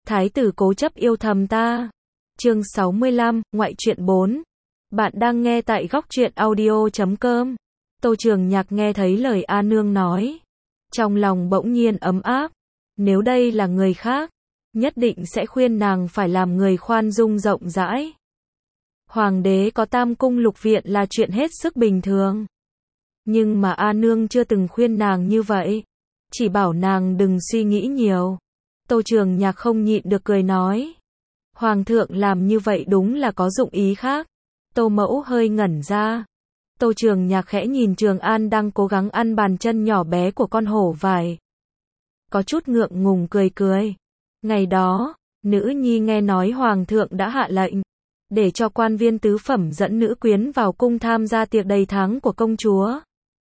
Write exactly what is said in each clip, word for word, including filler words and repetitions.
Thái tử cố chấp yêu thầm ta. Chương sáu mươi lăm, ngoại truyện bốn. Bạn đang nghe tại góc truyện audio chấm com. Tô Trường Nhạc nghe thấy lời A Nương nói, trong lòng bỗng nhiên ấm áp. Nếu đây là người khác, nhất định sẽ khuyên nàng phải làm người khoan dung rộng rãi. Hoàng đế có tam cung lục viện là chuyện hết sức bình thường. Nhưng mà A Nương chưa từng khuyên nàng như vậy, chỉ bảo nàng đừng suy nghĩ nhiều. Tô Trường Nhạc không nhịn được cười nói, Hoàng thượng làm như vậy đúng là có dụng ý khác. Tô Mẫu hơi ngẩn ra. Tô Trường Nhạc khẽ nhìn Trường An đang cố gắng ăn bàn chân nhỏ bé của con hổ vải, có chút ngượng ngùng cười cười. Ngày đó, nữ nhi nghe nói Hoàng thượng đã hạ lệnh để cho quan viên tứ phẩm dẫn nữ quyến vào cung tham gia tiệc đầy tháng của công chúa.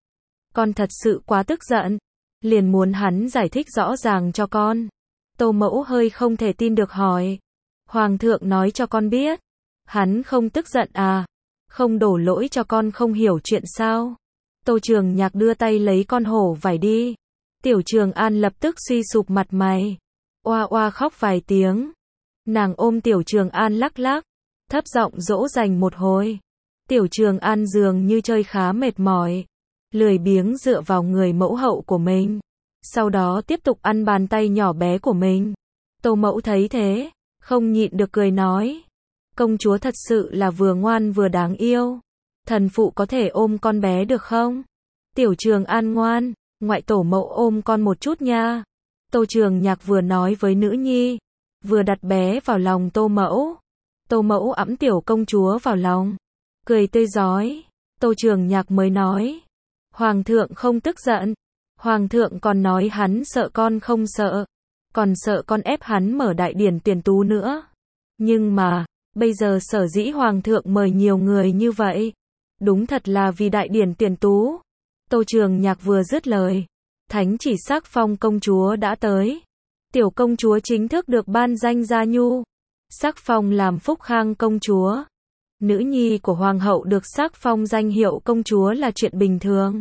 Con thật sự quá tức giận, liền muốn hắn giải thích rõ ràng cho con. Tô Mẫu hơi không thể tin được hỏi, Hoàng thượng nói cho con biết, hắn không tức giận à? Không đổ lỗi cho con không hiểu chuyện sao? Tô Trường Nhạc đưa tay lấy con hổ vải đi. Tiểu Trường An lập tức suy sụp mặt mày, oa oa khóc vài tiếng. Nàng ôm Tiểu Trường An lắc lắc, thấp giọng dỗ dành một hồi. Tiểu Trường An dường như chơi khá mệt mỏi, lười biếng dựa vào người mẫu hậu của mình, sau đó tiếp tục ăn bàn tay nhỏ bé của mình. Tô Mẫu thấy thế, không nhịn được cười nói, công chúa thật sự là vừa ngoan vừa đáng yêu. Thần phụ có thể ôm con bé được không? Tiểu Trường An ngoan, ngoại tổ mẫu ôm con một chút nha. Tô Trường Nhạc vừa nói với nữ nhi, vừa đặt bé vào lòng Tô Mẫu. Tô Mẫu ẵm tiểu công chúa vào lòng, cười tươi rói. Tô Trường Nhạc mới nói, Hoàng thượng không tức giận. Hoàng thượng còn nói hắn sợ con không sợ, còn sợ con ép hắn mở đại điển tuyển tú nữa. Nhưng mà, bây giờ sở dĩ Hoàng thượng mời nhiều người như vậy, đúng thật là vì đại điển tuyển tú. Tô Trường Nhạc vừa dứt lời, thánh chỉ sắc phong công chúa đã tới. Tiểu công chúa chính thức được ban danh Gia Nhu, sắc phong làm Phúc Khang công chúa. Nữ nhi của Hoàng hậu được sắc phong danh hiệu công chúa là chuyện bình thường.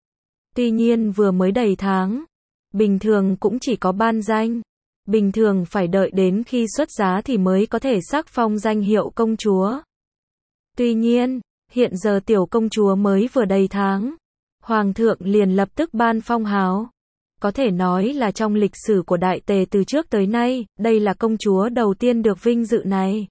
Tuy nhiên vừa mới đầy tháng, bình thường cũng chỉ có ban danh. Bình thường phải đợi đến khi xuất giá thì mới có thể sắc phong danh hiệu công chúa. Tuy nhiên, hiện giờ tiểu công chúa mới vừa đầy tháng, Hoàng thượng liền lập tức ban phong hào. Có thể nói là trong lịch sử của Đại Tề từ trước tới nay, đây là công chúa đầu tiên được vinh dự này.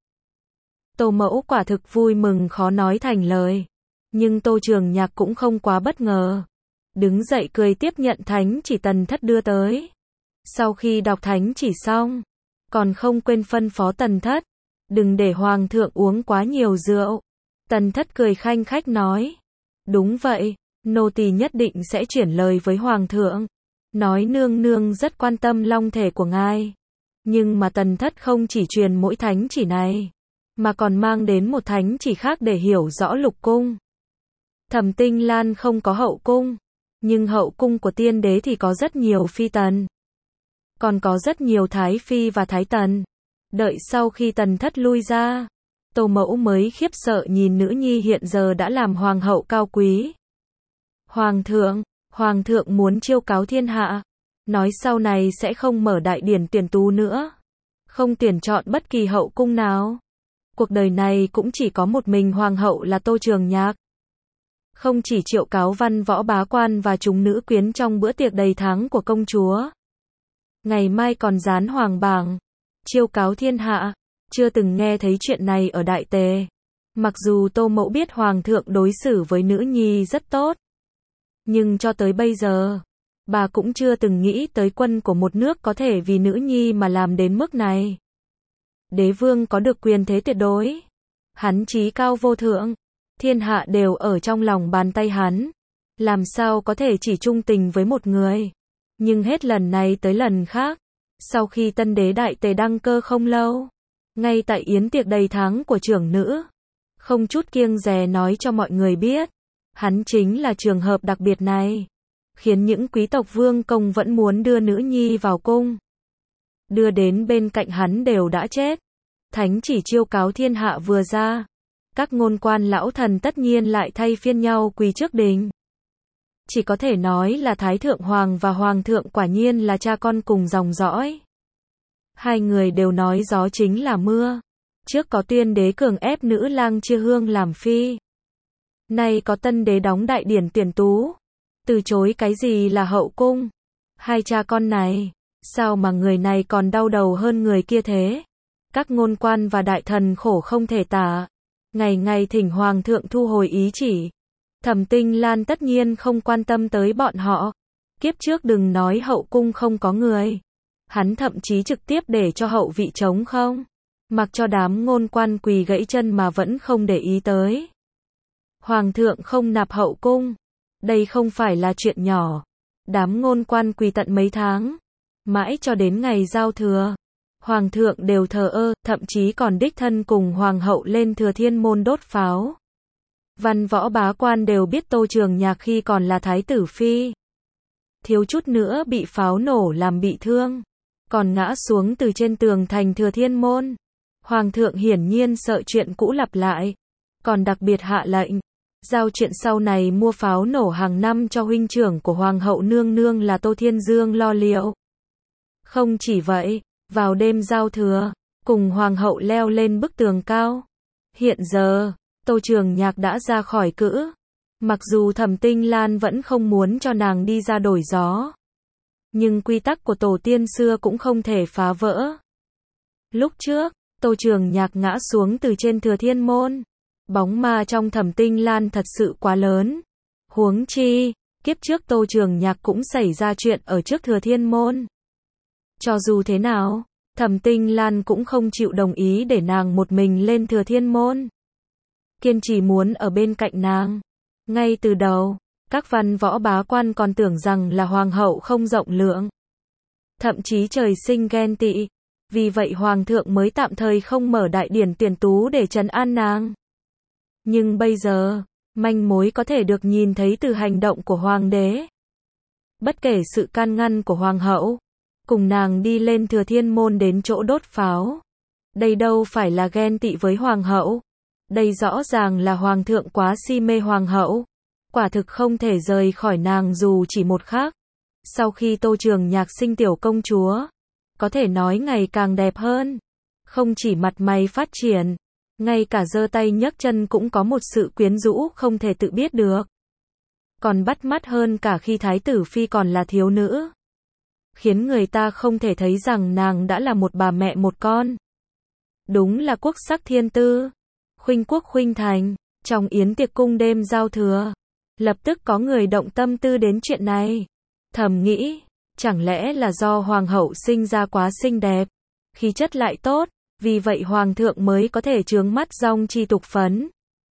Tô Mẫu quả thực vui mừng khó nói thành lời. Nhưng Tô Trường Nhạc cũng không quá bất ngờ. Đứng dậy cười tiếp nhận thánh chỉ Tần Thất đưa tới. Sau khi đọc thánh chỉ xong, còn không quên phân phó Tần Thất, đừng để Hoàng thượng uống quá nhiều rượu. Tần Thất cười khanh khách nói, đúng vậy, nô tỳ nhất định sẽ chuyển lời với Hoàng thượng, nói nương nương rất quan tâm long thể của ngài. Nhưng mà Tần Thất không chỉ truyền mỗi thánh chỉ này, mà còn mang đến một thánh chỉ khác để hiểu rõ lục cung. Thẩm Tinh Lan không có hậu cung, nhưng hậu cung của tiên đế thì có rất nhiều phi tần, còn có rất nhiều thái phi và thái tần. Đợi sau khi Tần Thất lui ra, Tô Mẫu mới khiếp sợ nhìn nữ nhi hiện giờ đã làm hoàng hậu cao quý. Hoàng thượng, Hoàng thượng muốn chiêu cáo thiên hạ, nói sau này sẽ không mở đại điển tuyển tú nữa, không tuyển chọn bất kỳ hậu cung nào. Cuộc đời này cũng chỉ có một mình Hoàng hậu là Tô Trường Nhạc. Không chỉ triệu cáo văn võ bá quan và chúng nữ quyến trong bữa tiệc đầy tháng của công chúa, ngày mai còn dán hoàng bảng, chiêu cáo thiên hạ. Chưa từng nghe thấy chuyện này ở Đại Tề. Mặc dù Tô Mẫu biết Hoàng thượng đối xử với nữ nhi rất tốt, nhưng cho tới bây giờ, bà cũng chưa từng nghĩ tới quân của một nước có thể vì nữ nhi mà làm đến mức này. Đế vương có được quyền thế tuyệt đối, hắn chí cao vô thượng, thiên hạ đều ở trong lòng bàn tay hắn, làm sao có thể chỉ trung tình với một người. Nhưng hết lần này tới lần khác, sau khi tân đế Đại Tề đăng cơ không lâu, ngay tại yến tiệc đầy tháng của trưởng nữ, không chút kiêng dè nói cho mọi người biết, hắn chính là trường hợp đặc biệt này, khiến những quý tộc vương công vẫn muốn đưa nữ nhi vào cung, đưa đến bên cạnh hắn đều đã chết. Thánh chỉ chiêu cáo thiên hạ vừa ra, các ngôn quan lão thần tất nhiên lại thay phiên nhau quỳ trước đình. Chỉ có thể nói là Thái Thượng Hoàng và Hoàng thượng quả nhiên là cha con cùng dòng dõi. Hai người đều nói gió chính là mưa. Trước có tuyên đế cường ép nữ lang Chia Hương làm phi. Nay có tân đế đóng đại điển tuyển tú. Từ chối cái gì là hậu cung. Hai cha con này, sao mà người này còn đau đầu hơn người kia thế? Các ngôn quan và đại thần khổ không thể tả. Ngày ngày thỉnh hoàng thượng thu hồi ý chỉ. Thẩm Tinh Lan tất nhiên không quan tâm tới bọn họ. Kiếp trước đừng nói hậu cung không có người. Hắn thậm chí trực tiếp để cho hậu vị trống không. Mặc cho đám ngôn quan quỳ gãy chân mà vẫn không để ý tới. Hoàng thượng không nạp hậu cung. Đây không phải là chuyện nhỏ. Đám ngôn quan quỳ tận mấy tháng. Mãi cho đến ngày giao thừa. Hoàng thượng đều thờ ơ, thậm chí còn đích thân cùng hoàng hậu lên Thừa Thiên Môn đốt pháo. Văn võ bá quan đều biết Tô Trường Nhạc khi còn là thái tử phi. Thiếu chút nữa bị pháo nổ làm bị thương. Còn ngã xuống từ trên tường thành Thừa Thiên Môn. Hoàng thượng hiển nhiên sợ chuyện cũ lặp lại. Còn đặc biệt hạ lệnh. Giao chuyện sau này mua pháo nổ hàng năm cho huynh trưởng của Hoàng hậu nương nương là Tô Thiên Dương lo liệu. Không chỉ vậy, vào đêm giao thừa, cùng Hoàng hậu leo lên bức tường cao. Hiện giờ, Tô Trường Nhạc đã ra khỏi cữ. Mặc dù Thẩm Tinh Lan vẫn không muốn cho nàng đi ra đổi gió. Nhưng quy tắc của tổ tiên xưa cũng không thể phá vỡ. Lúc trước, Tô Trường Nhạc ngã xuống từ trên Thừa Thiên Môn. Bóng ma trong Thẩm Tinh Lan thật sự quá lớn. Huống chi, kiếp trước Tô Trường Nhạc cũng xảy ra chuyện ở trước Thừa Thiên Môn. Cho dù thế nào, Thẩm Tinh Lan cũng không chịu đồng ý để nàng một mình lên Thừa Thiên Môn. Kiên trì muốn ở bên cạnh nàng. Ngay từ đầu, các văn võ bá quan còn tưởng rằng là hoàng hậu không rộng lượng. Thậm chí trời sinh ghen tị. Vì vậy hoàng thượng mới tạm thời không mở đại điển tuyển tú để trấn an nàng. Nhưng bây giờ, manh mối có thể được nhìn thấy từ hành động của hoàng đế. Bất kể sự can ngăn của hoàng hậu, cùng nàng đi lên Thừa Thiên Môn đến chỗ đốt pháo. Đây đâu phải là ghen tị với hoàng hậu. Đây rõ ràng là hoàng thượng quá si mê hoàng hậu. Quả thực không thể rời khỏi nàng dù chỉ một khắc. Sau khi Tô Trường Nhạc sinh tiểu công chúa, có thể nói ngày càng đẹp hơn. Không chỉ mặt mày phát triển, ngay cả giơ tay nhấc chân cũng có một sự quyến rũ không thể tự biết được. Còn bắt mắt hơn cả khi thái tử phi còn là thiếu nữ. Khiến người ta không thể thấy rằng nàng đã là một bà mẹ một con. Đúng là quốc sắc thiên tư. Khuynh quốc khuynh thành. Trong yến tiệc cung đêm giao thừa, lập tức có người động tâm tư đến chuyện này. Thầm nghĩ, chẳng lẽ là do hoàng hậu sinh ra quá xinh đẹp, khí chất lại tốt, vì vậy hoàng thượng mới có thể chướng mắt dong chi tục phấn.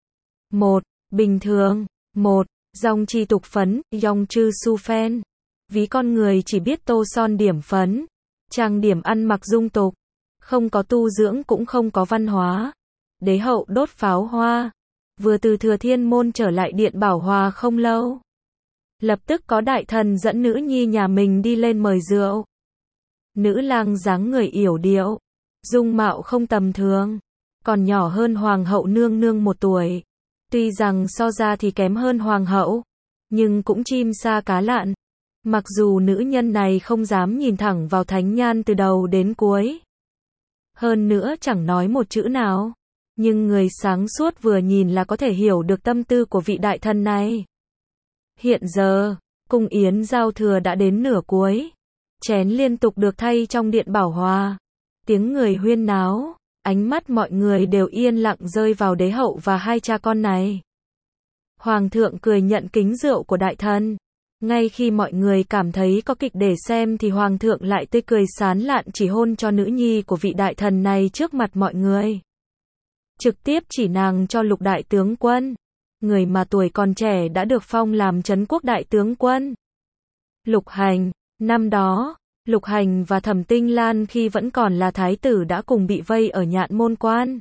Một, bình thường. Một, dong chi tục phấn, yong chư su phen. Ví con người chỉ biết tô son điểm phấn, trang điểm ăn mặc dung tục, không có tu dưỡng cũng không có văn hóa. Đế hậu đốt pháo hoa, vừa từ Thừa Thiên Môn trở lại Điện Bảo Hòa không lâu. Lập tức có đại thần dẫn nữ nhi nhà mình đi lên mời rượu. Nữ lang dáng người yểu điệu, dung mạo không tầm thường, còn nhỏ hơn hoàng hậu nương nương một tuổi. Tuy rằng so ra thì kém hơn hoàng hậu, nhưng cũng chim sa cá lặn. Mặc dù nữ nhân này không dám nhìn thẳng vào thánh nhan từ đầu đến cuối. Hơn nữa chẳng nói một chữ nào. Nhưng người sáng suốt vừa nhìn là có thể hiểu được tâm tư của vị đại thần này. Hiện giờ, cung yến giao thừa đã đến nửa cuối. Chén liên tục được thay trong Điện Bảo Hòa. Tiếng người huyên náo, ánh mắt mọi người đều yên lặng rơi vào đế hậu và hai cha con này. Hoàng thượng cười nhận kính rượu của đại thần. Ngay khi mọi người cảm thấy có kịch để xem thì hoàng thượng lại tươi cười sán lạn chỉ hôn cho nữ nhi của vị đại thần này trước mặt mọi người. Trực tiếp chỉ nàng cho Lục đại tướng quân, người mà tuổi còn trẻ đã được phong làm Trấn quốc đại tướng quân. Lục Hành, năm đó, Lục Hành và Thẩm Tinh Lan khi vẫn còn là thái tử đã cùng bị vây ở Nhạn Môn Quan.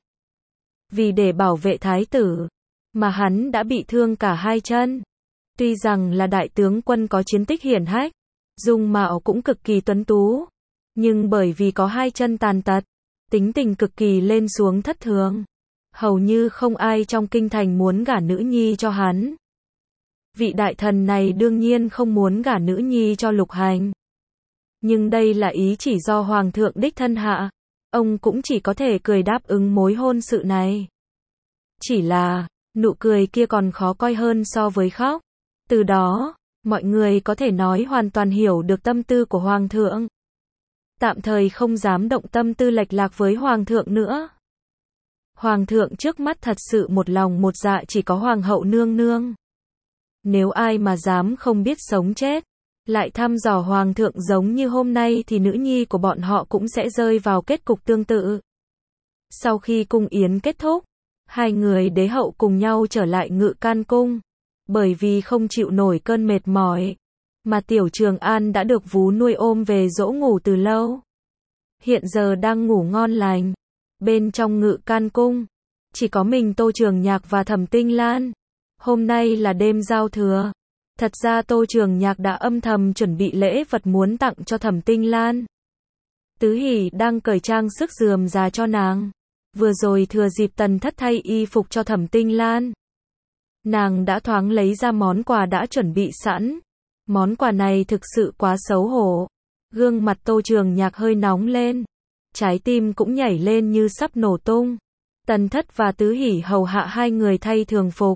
Vì để bảo vệ thái tử, mà hắn đã bị thương cả hai chân. Tuy rằng là đại tướng quân có chiến tích hiển hách, dung mạo cũng cực kỳ tuấn tú, nhưng bởi vì có hai chân tàn tật, tính tình cực kỳ lên xuống thất thường. Hầu như không ai trong kinh thành muốn gả nữ nhi cho hắn. Vị đại thần này đương nhiên không muốn gả nữ nhi cho Lục Hành. Nhưng đây là ý chỉ do Hoàng thượng đích thân hạ. Ông cũng chỉ có thể cười đáp ứng mối hôn sự này. Chỉ là, nụ cười kia còn khó coi hơn so với khóc. Từ đó, mọi người có thể nói hoàn toàn hiểu được tâm tư của Hoàng thượng. Tạm thời không dám động tâm tư lệch lạc với Hoàng thượng nữa. Hoàng thượng trước mắt thật sự một lòng một dạ chỉ có Hoàng hậu nương nương. Nếu ai mà dám không biết sống chết, lại thăm dò Hoàng thượng giống như hôm nay thì nữ nhi của bọn họ cũng sẽ rơi vào kết cục tương tự. Sau khi cung yến kết thúc, hai người đế hậu cùng nhau trở lại Ngự Can Cung. Bởi vì không chịu nổi cơn mệt mỏi, mà Tiểu Trường An đã được vú nuôi ôm về dỗ ngủ từ lâu. Hiện giờ đang ngủ ngon lành. Bên trong Ngự Can Cung, chỉ có mình Tô Trường Nhạc và Thẩm Tinh Lan. Hôm nay là đêm giao thừa. Thật ra Tô Trường Nhạc đã âm thầm chuẩn bị lễ vật muốn tặng cho Thẩm Tinh Lan. Tứ Hỷ đang cởi trang sức rườm rà cho nàng. Vừa rồi thừa dịp Tần Thất thay y phục cho Thẩm Tinh Lan, nàng đã thoáng lấy ra món quà đã chuẩn bị sẵn. Món quà này thực sự quá xấu hổ. Gương mặt Tô Trường Nhạc hơi nóng lên. Trái tim cũng nhảy lên như sắp nổ tung. Tần Thất và Tứ Hỷ hầu hạ hai người thay thường phục.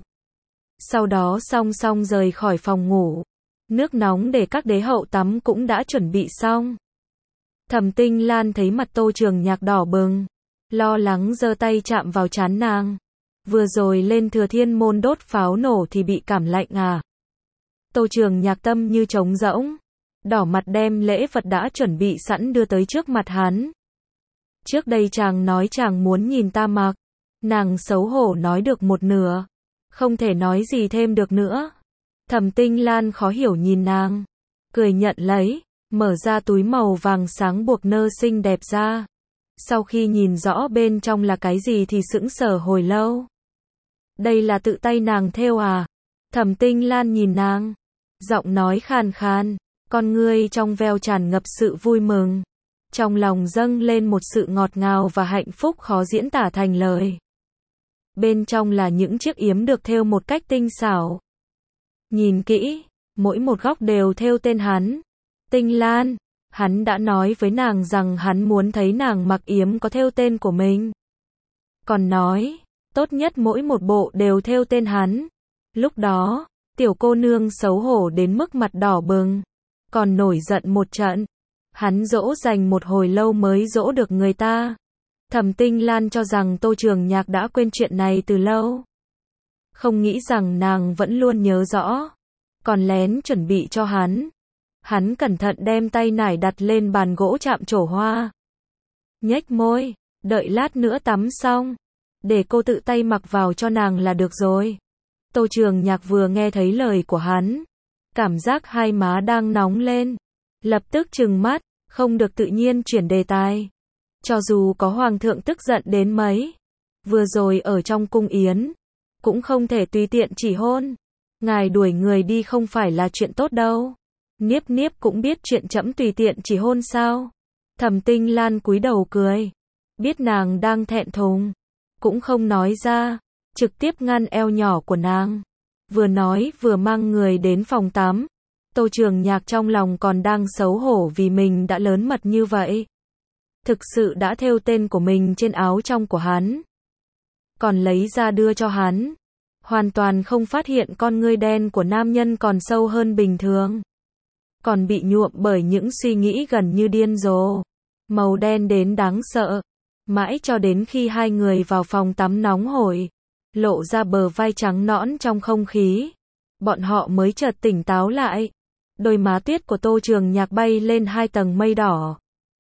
Sau đó song song rời khỏi phòng ngủ. Nước nóng để các đế hậu tắm cũng đã chuẩn bị xong. Thẩm Tinh Lan thấy mặt Tô Trường Nhạc đỏ bừng, lo lắng giơ tay chạm vào trán nàng. Vừa rồi lên Thừa Thiên Môn đốt pháo nổ thì bị cảm lạnh à? Tô Trường Nhạc tâm như trống rỗng, đỏ mặt đem lễ vật đã chuẩn bị sẵn đưa tới trước mặt hắn. Trước đây chàng nói chàng muốn nhìn ta mặc. Nàng xấu hổ nói được một nửa, không thể nói gì thêm được nữa. Thẩm Tinh Lan khó hiểu nhìn nàng, cười nhận lấy, mở ra túi màu vàng sáng buộc nơ xinh đẹp ra. Sau khi nhìn rõ bên trong là cái gì thì sững sờ hồi lâu. Đây là tự tay nàng thêu à? Thẩm Tinh Lan nhìn nàng, giọng nói khàn khàn, con ngươi trong veo tràn ngập sự vui mừng. Trong lòng dâng lên một sự ngọt ngào và hạnh phúc khó diễn tả thành lời. Bên trong là những chiếc yếm được thêu một cách tinh xảo. Nhìn kỹ, mỗi một góc đều thêu tên hắn. Tinh Lan, hắn đã nói với nàng rằng hắn muốn thấy nàng mặc yếm có thêu tên của mình. Còn nói, tốt nhất mỗi một bộ đều thêu tên hắn. Lúc đó, tiểu cô nương xấu hổ đến mức mặt đỏ bừng, còn nổi giận một trận. Hắn dỗ dành một hồi lâu mới dỗ được người ta. Thẩm Tinh Lan cho rằng Tô Trường Nhạc đã quên chuyện này từ lâu. Không nghĩ rằng nàng vẫn luôn nhớ rõ. Còn lén chuẩn bị cho hắn. Hắn cẩn thận đem tay nải đặt lên bàn gỗ chạm trổ hoa. Nhếch môi, đợi lát nữa tắm xong, để cô tự tay mặc vào cho nàng là được rồi. Tô Trường Nhạc vừa nghe thấy lời của hắn, cảm giác hai má đang nóng lên. Lập tức trừng mắt, không được tự nhiên chuyển đề tài. Cho dù có Hoàng thượng tức giận đến mấy, vừa rồi ở trong cung yến, cũng không thể tùy tiện chỉ hôn. Ngài đuổi người đi không phải là chuyện tốt đâu. Niếp Niếp cũng biết chuyện trẫm tùy tiện chỉ hôn sao? Thẩm Tinh Lan cúi đầu cười, biết nàng đang thẹn thùng, cũng không nói ra, trực tiếp ngăn eo nhỏ của nàng. Vừa nói vừa mang người đến phòng tắm. Tô Trường Nhạc trong lòng còn đang xấu hổ vì mình đã lớn mật như vậy. Thực sự đã thêu tên của mình trên áo trong của hắn. Còn lấy ra đưa cho hắn. Hoàn toàn không phát hiện con ngươi đen của nam nhân còn sâu hơn bình thường. Còn bị nhuộm bởi những suy nghĩ gần như điên rồ. Màu đen đến đáng sợ. Mãi cho đến khi hai người vào phòng tắm nóng hổi, lộ ra bờ vai trắng nõn trong không khí, bọn họ mới chợt tỉnh táo lại. Đôi má tuyết của Tô Trường Nhạc bay lên hai tầng mây đỏ.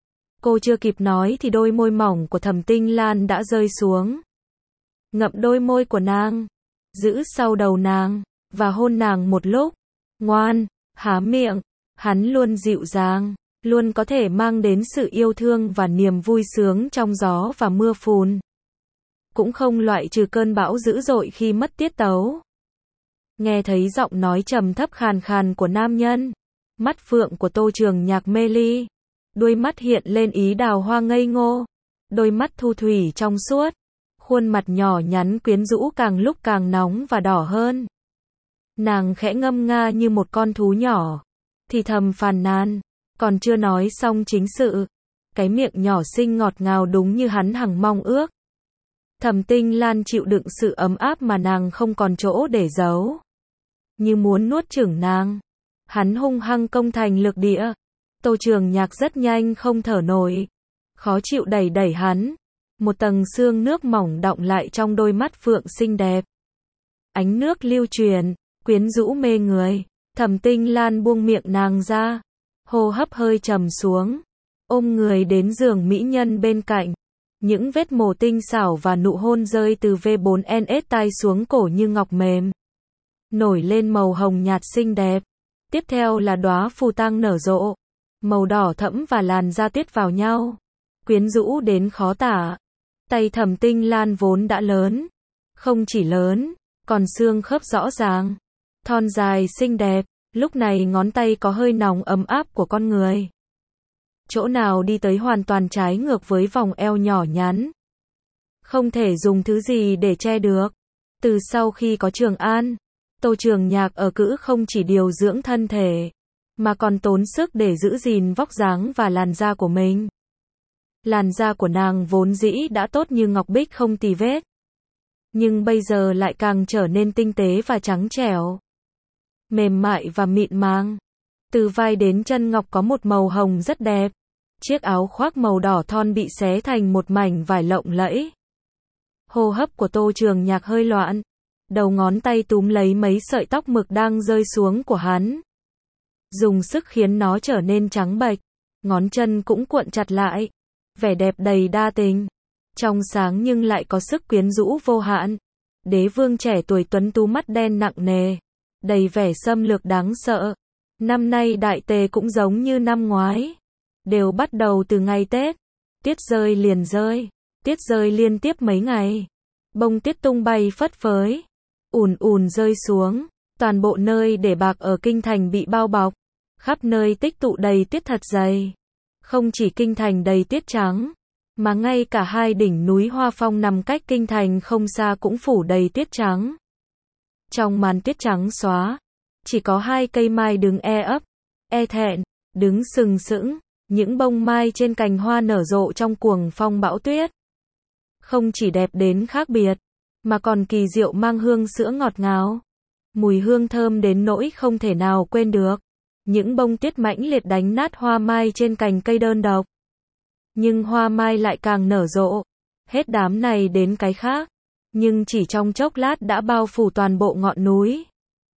Cô chưa kịp nói thì đôi môi mỏng của Thẩm Tinh Lan đã rơi xuống. Ngậm đôi môi của nàng, giữ sau đầu nàng, và hôn nàng một lúc. Ngoan, há miệng. Hắn luôn dịu dàng, luôn có thể mang đến sự yêu thương và niềm vui sướng trong gió và mưa phùn. Cũng không loại trừ cơn bão dữ dội khi mất tiết tấu. Nghe thấy giọng nói trầm thấp khàn khàn của nam nhân, mắt phượng của Tô Trường Nhạc mê ly, đuôi mắt hiện lên ý đào hoa ngây ngô, đôi mắt thu thủy trong suốt, khuôn mặt nhỏ nhắn quyến rũ càng lúc càng nóng và đỏ hơn. Nàng khẽ ngâm nga như một con thú nhỏ, thì thầm phàn nàn, Còn chưa nói xong chính sự, cái miệng nhỏ xinh ngọt ngào đúng như hắn hằng mong ước. Thẩm Tinh Lan chịu đựng sự ấm áp mà nàng không còn chỗ để giấu. Như muốn nuốt chửng nàng. Hắn hung hăng công thành lược địa. Tô Trường Nhạc rất nhanh không thở nổi. Khó chịu đẩy đẩy hắn. Một tầng sương nước mỏng đọng lại trong đôi mắt phượng xinh đẹp. Ánh nước lưu truyền, quyến rũ mê người. Thẩm Tinh Lan buông miệng nàng ra. Hô hấp hơi trầm xuống. Ôm người đến giường mỹ nhân bên cạnh. Những vết mổ tinh xảo và nụ hôn rơi từ vê bốn en ét tai xuống cổ như ngọc mềm. Nổi lên màu hồng nhạt xinh đẹp. Tiếp theo là đóa phù tang nở rộ. Màu đỏ thẫm và làn da tiết vào nhau. Quyến rũ đến khó tả. Tay Thẩm Tinh Lan vốn đã lớn. Không chỉ lớn, còn xương khớp rõ ràng. Thon dài xinh đẹp. Lúc này ngón tay có hơi nóng ấm áp của con người. Chỗ nào đi tới hoàn toàn trái ngược với vòng eo nhỏ nhắn. Không thể dùng thứ gì để che được. Từ sau khi có Trường An, Tô Trường Nhạc ở cữ không chỉ điều dưỡng thân thể, mà còn tốn sức để giữ gìn vóc dáng và làn da của mình. Làn da của nàng vốn dĩ đã tốt như ngọc bích không tì vết. Nhưng bây giờ lại càng trở nên tinh tế và trắng trẻo. Mềm mại và mịn màng. Từ vai đến chân ngọc có một màu hồng rất đẹp. Chiếc áo khoác màu đỏ thon bị xé thành một mảnh vải lộng lẫy. Hô hấp của Tô Trường Nhạc hơi loạn. Đầu ngón tay túm lấy mấy sợi tóc mực đang rơi xuống của hắn. Dùng sức khiến nó trở nên trắng bệch. Ngón chân cũng cuộn chặt lại. Vẻ đẹp đầy đa tình. Trong sáng nhưng lại có sức quyến rũ vô hạn. Đế vương trẻ tuổi tuấn tú mắt đen nặng nề. Đầy vẻ xâm lược đáng sợ. Năm nay đại tề cũng giống như năm ngoái. Đều bắt đầu từ ngày Tết. Tiết rơi liền rơi. Tiết rơi liên tiếp mấy ngày. Bông tuyết tung bay phất phới. Ùn ùn rơi xuống. Toàn bộ nơi để bạc ở kinh thành bị bao bọc. Khắp nơi tích tụ đầy tuyết thật dày. Không chỉ kinh thành đầy tuyết trắng, mà ngay cả hai đỉnh núi Hoa Phong nằm cách kinh thành không xa cũng phủ đầy tuyết trắng. Trong màn tuyết trắng xóa, chỉ có hai cây mai đứng e ấp, e thẹn, đứng sừng sững, những bông mai trên cành hoa nở rộ trong cuồng phong bão tuyết. Không chỉ đẹp đến khác biệt, mà còn kỳ diệu mang hương sữa ngọt ngào. Mùi hương thơm đến nỗi không thể nào quên được. Những bông tuyết mãnh liệt đánh nát hoa mai trên cành cây đơn độc. Nhưng hoa mai lại càng nở rộ. Hết đám này đến cái khác. Nhưng chỉ trong chốc lát đã bao phủ toàn bộ ngọn núi.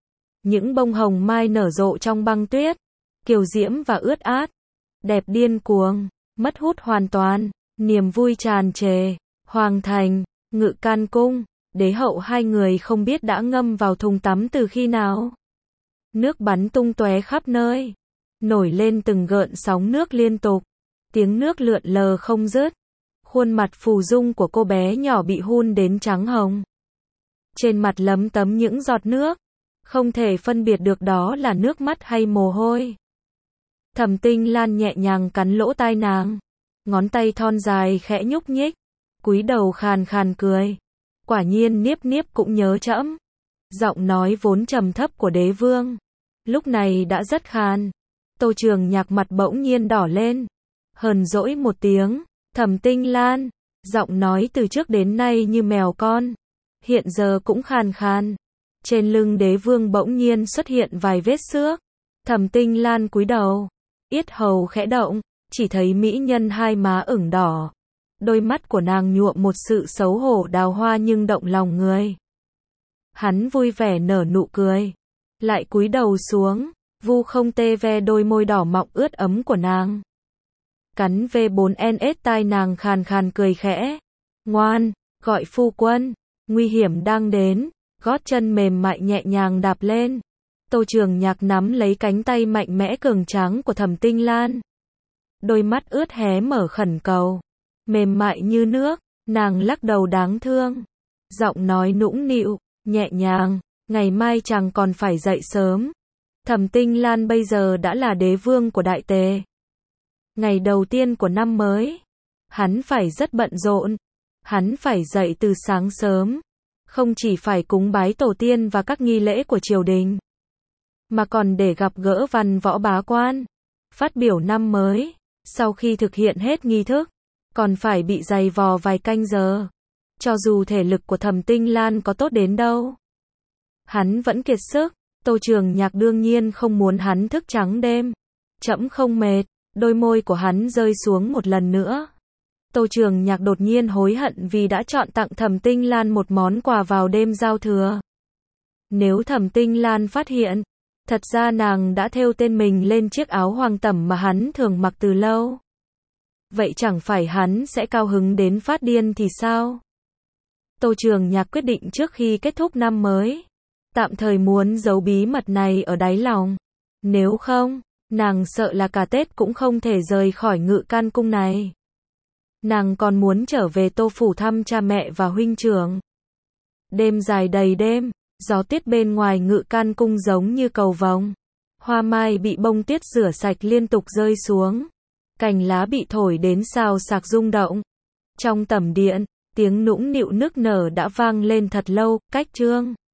Những bông hồng mai nở rộ trong băng tuyết. Kiều diễm và ướt át. Đẹp điên cuồng. Mất hút hoàn toàn. Niềm vui tràn trề. Hoàng thành, Ngự Can Cung, đế hậu hai người không biết đã ngâm vào thùng tắm từ khi nào. Nước bắn tung tóe khắp nơi. Nổi lên từng gợn sóng nước liên tục. Tiếng nước lượn lờ không dứt. Khuôn mặt phù dung của cô bé nhỏ bị hun đến trắng hồng. Trên mặt lấm tấm những giọt nước. Không thể phân biệt được đó là nước mắt hay mồ hôi. Thẩm Tinh Lan nhẹ nhàng cắn lỗ tai nàng. Ngón tay thon dài khẽ nhúc nhích. Cúi đầu khàn khàn cười. Quả nhiên Niếp Niếp cũng nhớ trẫm. Giọng nói vốn trầm thấp của đế vương. Lúc này đã rất khàn. Tô Trường Nhạc mặt bỗng nhiên đỏ lên. Hờn dỗi một tiếng. Thẩm Tinh Lan. Giọng nói từ trước đến nay như mèo con. Hiện giờ cũng khàn khàn. Trên lưng đế vương bỗng nhiên xuất hiện vài vết xước. Thẩm Tinh Lan cúi đầu. Yết hầu khẽ động. Chỉ thấy mỹ nhân hai má ửng đỏ. Đôi mắt của nàng nhuộm một sự xấu hổ đào hoa nhưng động lòng người. Hắn vui vẻ nở nụ cười. Lại cúi đầu xuống. Vu không tê ve đôi môi đỏ mọng ướt ấm của nàng. Cắn vê bốn en ét tai nàng khàn khàn cười khẽ. Ngoan, gọi phu quân. Nguy hiểm đang đến. Gót chân mềm mại nhẹ nhàng đạp lên. Tô Trường Nhạc nắm lấy cánh tay mạnh mẽ cường tráng của Thẩm Tinh Lan. Đôi mắt ướt hé mở khẩn cầu. Mềm mại như nước. Nàng lắc đầu đáng thương. Giọng nói nũng nịu, nhẹ nhàng. Ngày mai chàng còn phải dậy sớm. Thẩm Tinh Lan bây giờ đã là đế vương của Đại Tề. Ngày đầu tiên của năm mới. Hắn phải rất bận rộn. Hắn phải dậy từ sáng sớm. Không chỉ phải cúng bái tổ tiên và các nghi lễ của triều đình. Mà còn để gặp gỡ văn võ bá quan. Phát biểu năm mới, sau khi thực hiện hết nghi thức, còn phải bị giày vò vài canh giờ. Cho dù thể lực của Thẩm Tinh Lan có tốt đến đâu, hắn vẫn kiệt sức. Tô Trường Nhạc đương nhiên không muốn hắn thức trắng đêm. Trẫm không mệt, đôi môi của hắn rơi xuống một lần nữa. Tô Trường Nhạc đột nhiên hối hận vì đã chọn tặng Thẩm Tinh Lan một món quà vào đêm giao thừa. Nếu Thẩm Tinh Lan phát hiện, thật ra nàng đã thêu tên mình lên chiếc áo hoàng tẩm mà hắn thường mặc từ lâu, vậy chẳng phải hắn sẽ cao hứng đến phát điên thì sao? Tô Trường Nhạc quyết định trước khi kết thúc năm mới, tạm thời muốn giấu bí mật này ở đáy lòng. Nếu không, nàng sợ là cả Tết cũng không thể rời khỏi Ngự Can Cung này. Nàng còn muốn trở về Tô Phủ thăm cha mẹ và huynh trưởng. Đêm dài đầy đêm, gió tuyết bên ngoài Ngự Can Cung giống như cầu vồng. Hoa mai bị bông tuyết rửa sạch liên tục rơi xuống. Cành lá bị thổi đến xào xạc rung động. Trong tẩm điện, tiếng nũng nịu nức nở đã vang lên thật lâu, cách Trương